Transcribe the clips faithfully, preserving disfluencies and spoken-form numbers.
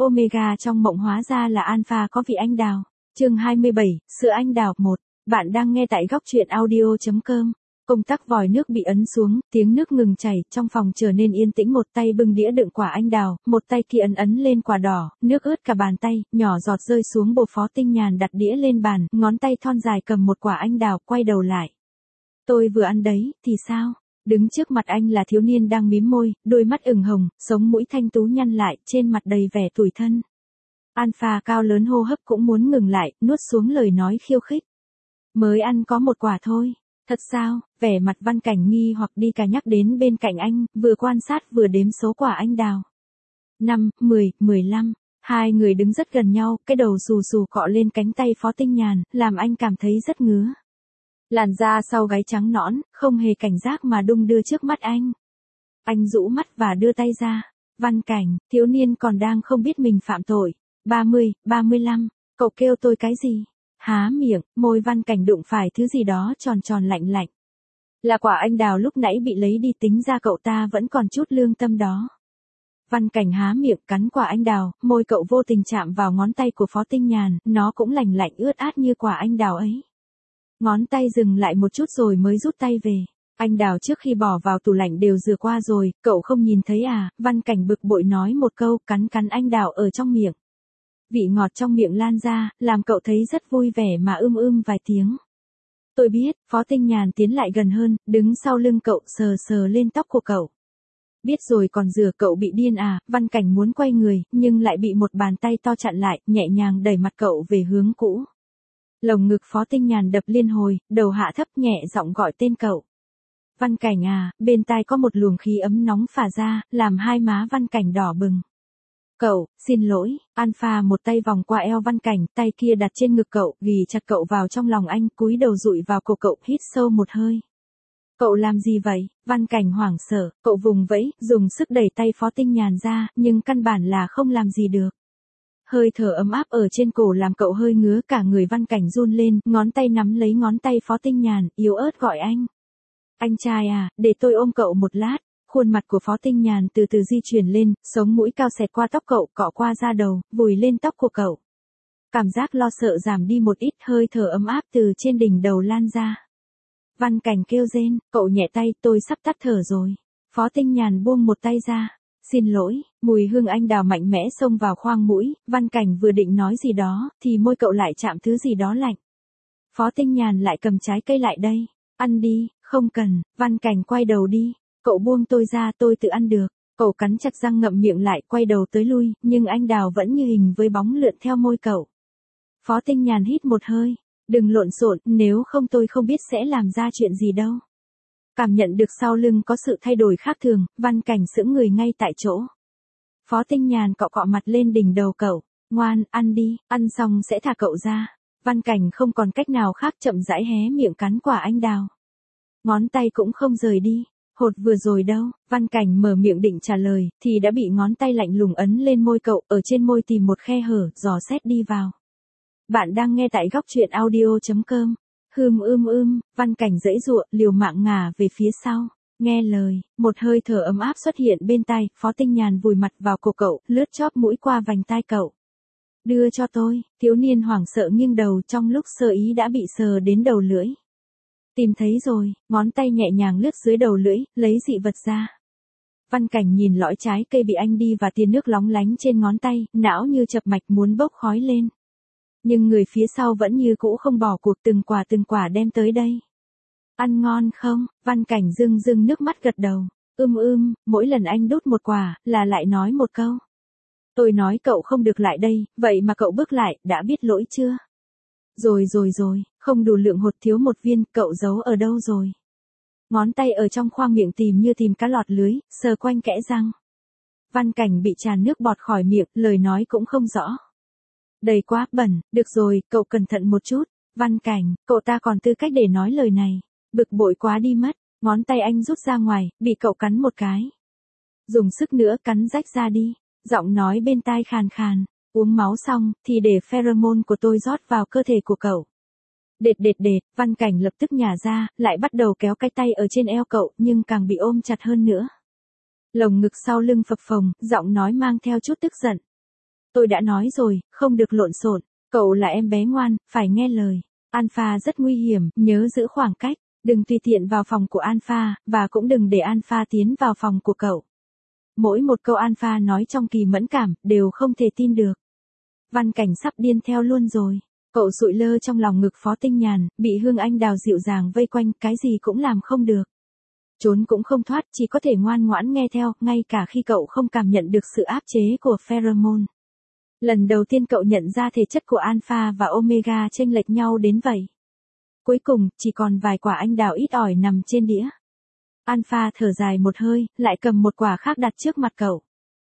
Omega trong mộng hóa ra là alpha có vị anh đào. Chương hai mươi bảy, sữa anh đào một. Bạn đang nghe tại góc truyện audio chấm com. Công tắc vòi nước bị ấn xuống, tiếng nước ngừng chảy, trong phòng trở nên yên tĩnh, một tay bưng đĩa đựng quả anh đào, một tay kia ấn ấn lên quả đỏ, nước ướt cả bàn tay, nhỏ giọt rơi xuống bồ. Phó Tinh Nhàn đặt đĩa lên bàn, ngón tay thon dài cầm một quả anh đào, quay đầu lại. Tôi vừa ăn đấy, thì sao? Đứng trước mặt anh là thiếu niên đang mím môi, đôi mắt ửng hồng, sống mũi thanh tú nhăn lại, trên mặt đầy vẻ tủi thân. Alpha cao lớn hô hấp cũng muốn ngừng lại, nuốt xuống lời nói khiêu khích. Mới ăn có một quả thôi. Thật sao? Vẻ mặt Văn Cảnh nghi hoặc đi cả nhắc đến bên cạnh anh, vừa quan sát vừa đếm số quả anh đào. năm, mười, mười lăm. Hai người đứng rất gần nhau, cái đầu xù xù cọ lên cánh tay Phó Tinh Nhàn, làm anh cảm thấy rất ngứa. Làn da sau gáy trắng nõn, không hề cảnh giác mà đung đưa trước mắt anh. Anh rũ mắt và đưa tay ra. Văn Cảnh, thiếu niên còn đang không biết mình phạm tội. ba mươi, ba mươi lăm, cậu kêu tôi cái gì? Há miệng, môi Văn Cảnh đụng phải thứ gì đó tròn tròn lạnh lạnh. Là quả anh đào lúc nãy bị lấy đi, tính ra cậu ta vẫn còn chút lương tâm đó. Văn Cảnh há miệng cắn quả anh đào, môi cậu vô tình chạm vào ngón tay của Phó Tinh Nhàn, nó cũng lành lạnh ướt át như quả anh đào ấy. Ngón tay dừng lại một chút rồi mới rút tay về. Anh đào trước khi bỏ vào tủ lạnh đều rửa qua rồi, cậu không nhìn thấy à? Văn Cảnh bực bội nói một câu, cắn cắn anh đào ở trong miệng. Vị ngọt trong miệng lan ra, làm cậu thấy rất vui vẻ mà ưm ưm vài tiếng. Tôi biết. Phó Tinh Nhàn tiến lại gần hơn, đứng sau lưng cậu, sờ sờ lên tóc của cậu. Biết rồi còn rửa, cậu bị điên à? Văn Cảnh muốn quay người, nhưng lại bị một bàn tay to chặn lại, nhẹ nhàng đẩy mặt cậu về hướng cũ. Lồng ngực Phó Tinh Nhàn đập liên hồi, đầu hạ thấp nhẹ giọng gọi tên cậu. Văn Cảnh à, bên tai có một luồng khí ấm nóng phả ra, làm hai má Văn Cảnh đỏ bừng. Cậu, xin lỗi. Alpha một tay vòng qua eo Văn Cảnh, tay kia đặt trên ngực cậu, ghì chặt cậu vào trong lòng anh, cúi đầu dụi vào cổ cậu, hít sâu một hơi. Cậu làm gì vậy? Văn Cảnh hoảng sợ, cậu vùng vẫy, dùng sức đẩy tay Phó Tinh Nhàn ra, nhưng căn bản là không làm gì được. Hơi thở ấm áp ở trên cổ làm cậu hơi ngứa cả người. Văn Cảnh run lên, ngón tay nắm lấy ngón tay Phó Tinh Nhàn, yếu ớt gọi anh. Anh trai à, để tôi ôm cậu một lát. Khuôn mặt của Phó Tinh Nhàn từ từ di chuyển lên, sống mũi cao xẹt qua tóc cậu, cọ qua da đầu, vùi lên tóc của cậu. Cảm giác lo sợ giảm đi một ít, hơi thở ấm áp từ trên đỉnh đầu lan ra. Văn Cảnh kêu rên, cậu nhẹ tay, tôi sắp tắt thở rồi. Phó Tinh Nhàn buông một tay ra. Xin lỗi. Mùi hương anh đào mạnh mẽ xông vào khoang mũi, Văn Cảnh vừa định nói gì đó, thì môi cậu lại chạm thứ gì đó lạnh. Phó Tinh Nhàn lại cầm trái cây lại đây. Ăn đi. Không cần. Văn Cảnh quay đầu đi. Cậu buông tôi ra, tôi tự ăn được. Cậu cắn chặt răng ngậm miệng lại, quay đầu tới lui, nhưng anh đào vẫn như hình với bóng lượn theo môi cậu. Phó Tinh Nhàn hít một hơi. Đừng lộn xộn, nếu không tôi không biết sẽ làm ra chuyện gì đâu. Cảm nhận được sau lưng có sự thay đổi khác thường, Văn Cảnh sững người ngay tại chỗ. Phó Tinh Nhàn cọ cọ mặt lên đỉnh đầu cậu. Ngoan, ăn đi, ăn xong sẽ thả cậu ra. Văn Cảnh không còn cách nào khác, chậm rãi hé miệng cắn quả anh đào. Ngón tay cũng không rời đi. Hột vừa rồi đâu? Văn Cảnh mở miệng định trả lời, thì đã bị ngón tay lạnh lùng ấn lên môi cậu, ở trên môi tìm một khe hở, dò xét đi vào. Bạn đang nghe tại góc truyện audio chấm com. Hừm ưm ưm, Văn Cảnh giãy giụa, liều mạng ngả về phía sau. Nghe lời, một hơi thở ấm áp xuất hiện bên tai, Phó Tinh Nhàn vùi mặt vào cổ cậu, lướt chóp mũi qua vành tai cậu. Đưa cho tôi. Thiếu niên hoảng sợ nghiêng đầu, trong lúc sơ ý đã bị sờ đến đầu lưỡi. Tìm thấy rồi. Ngón tay nhẹ nhàng lướt dưới đầu lưỡi, lấy dị vật ra. Văn Cảnh nhìn lõi trái cây bị anh đi và tia nước lóng lánh trên ngón tay, não như chập mạch muốn bốc khói lên. Nhưng người phía sau vẫn như cũ không bỏ cuộc, từng quả từng quả đem tới đây. Ăn ngon không? Văn Cảnh rưng rưng nước mắt gật đầu. Ưm ưm, mỗi lần anh đút một quả, là lại nói một câu. Tôi nói cậu không được lại đây, vậy mà cậu bước lại, đã biết lỗi chưa? Rồi rồi rồi, không đủ lượng hột, thiếu một viên, cậu giấu ở đâu rồi? Ngón tay ở trong khoang miệng tìm như tìm cá lọt lưới, sờ quanh kẽ răng. Văn Cảnh bị tràn nước bọt khỏi miệng, lời nói cũng không rõ. Đầy quá, bẩn, được rồi, cậu cẩn thận một chút. Văn Cảnh, cậu ta còn tư cách để nói lời này. Bực bội quá đi mất, ngón tay anh rút ra ngoài, bị cậu cắn một cái. Dùng sức nữa cắn rách ra đi, giọng nói bên tai khàn khàn. Uống máu xong, thì để pheromone của tôi rót vào cơ thể của cậu. Đệt đệt đệt, Văn Cảnh lập tức nhả ra, lại bắt đầu kéo cái tay ở trên eo cậu, nhưng càng bị ôm chặt hơn nữa. Lồng ngực sau lưng phập phồng, giọng nói mang theo chút tức giận. Tôi đã nói rồi, không được lộn xộn, cậu là em bé ngoan, phải nghe lời. Alpha rất nguy hiểm, nhớ giữ khoảng cách, đừng tùy tiện vào phòng của Alpha, và cũng đừng để Alpha tiến vào phòng của cậu. Mỗi một câu Alpha nói trong kỳ mẫn cảm, đều không thể tin được. Văn Cảnh sắp điên theo luôn rồi. Cậu sụi lơ trong lòng ngực Phó Tinh Nhàn, bị Hương Anh Đào dịu dàng vây quanh, cái gì cũng làm không được. Trốn cũng không thoát, chỉ có thể ngoan ngoãn nghe theo, ngay cả khi cậu không cảm nhận được sự áp chế của pheromone. Lần đầu tiên cậu nhận ra thể chất của Alpha và Omega chênh lệch nhau đến vậy. Cuối cùng, chỉ còn vài quả anh đào ít ỏi nằm trên đĩa. Alpha thở dài một hơi, lại cầm một quả khác đặt trước mặt cậu.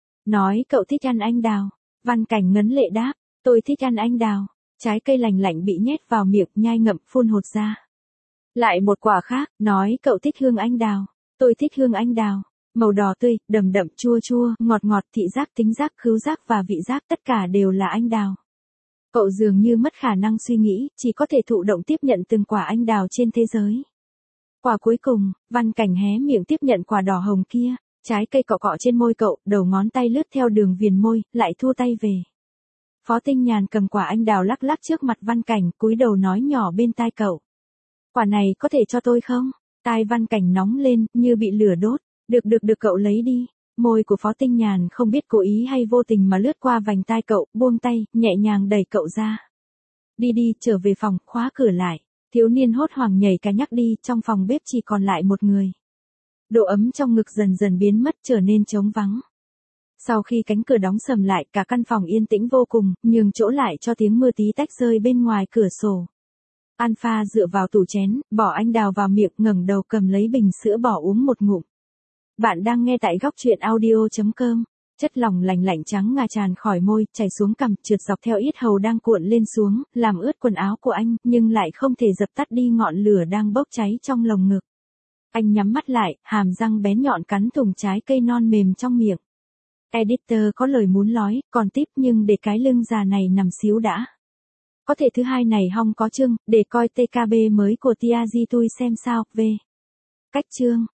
Nói cậu thích ăn anh đào. Văn Cảnh ngấn lệ đáp, tôi thích ăn anh đào. Trái cây lành lạnh bị nhét vào miệng, nhai ngậm phun hột ra. Lại một quả khác, nói cậu thích hương anh đào. Tôi thích hương anh đào. Màu đỏ tươi, đầm đậm chua chua, ngọt ngọt, thị giác, tính giác, khứu giác và vị giác tất cả đều là anh đào. Cậu dường như mất khả năng suy nghĩ, chỉ có thể thụ động tiếp nhận từng quả anh đào trên thế giới. Quả cuối cùng, Văn Cảnh hé miệng tiếp nhận quả đỏ hồng kia, trái cây cọ cọ trên môi cậu, đầu ngón tay lướt theo đường viền môi, lại thua tay về. Phó Tinh Nhàn cầm quả anh đào lắc lắc trước mặt Văn Cảnh, cúi đầu nói nhỏ bên tai cậu. Quả này có thể cho tôi không? Tai Văn Cảnh nóng lên, như bị lửa đốt. Được được được cậu lấy đi. Môi của Phó Tinh Nhàn không biết cố ý hay vô tình mà lướt qua vành tai cậu, buông tay, nhẹ nhàng đẩy cậu ra. Đi đi, trở về phòng, khóa cửa lại. Thiếu niên hốt hoảng nhảy cả nhắc đi, trong phòng bếp chỉ còn lại một người. Độ ấm trong ngực dần dần biến mất, trở nên trống vắng. Sau khi cánh cửa đóng sầm lại, cả căn phòng yên tĩnh vô cùng, nhường chỗ lại cho tiếng mưa tí tách rơi bên ngoài cửa sổ. Alpha dựa vào tủ chén, bỏ anh đào vào miệng, ngẩng đầu cầm lấy bình sữa bỏ uống một ngụm. Bạn đang nghe tại góc truyện audio chấm com. Chất lỏng lành lạnh trắng ngà tràn khỏi môi, chảy xuống cằm, trượt dọc theo yết hầu đang cuộn lên xuống, làm ướt quần áo của anh, nhưng lại không thể dập tắt đi ngọn lửa đang bốc cháy trong lồng ngực. Anh nhắm mắt lại, hàm răng bén nhọn cắn thủng trái cây non mềm trong miệng. Editor có lời muốn nói, còn tiếp nhưng để cái lưng già này nằm xíu đã. Có thể thứ hai này hong có chương, để coi tê ca bê mới của Tia Di Tui xem sao, về. Cách chương.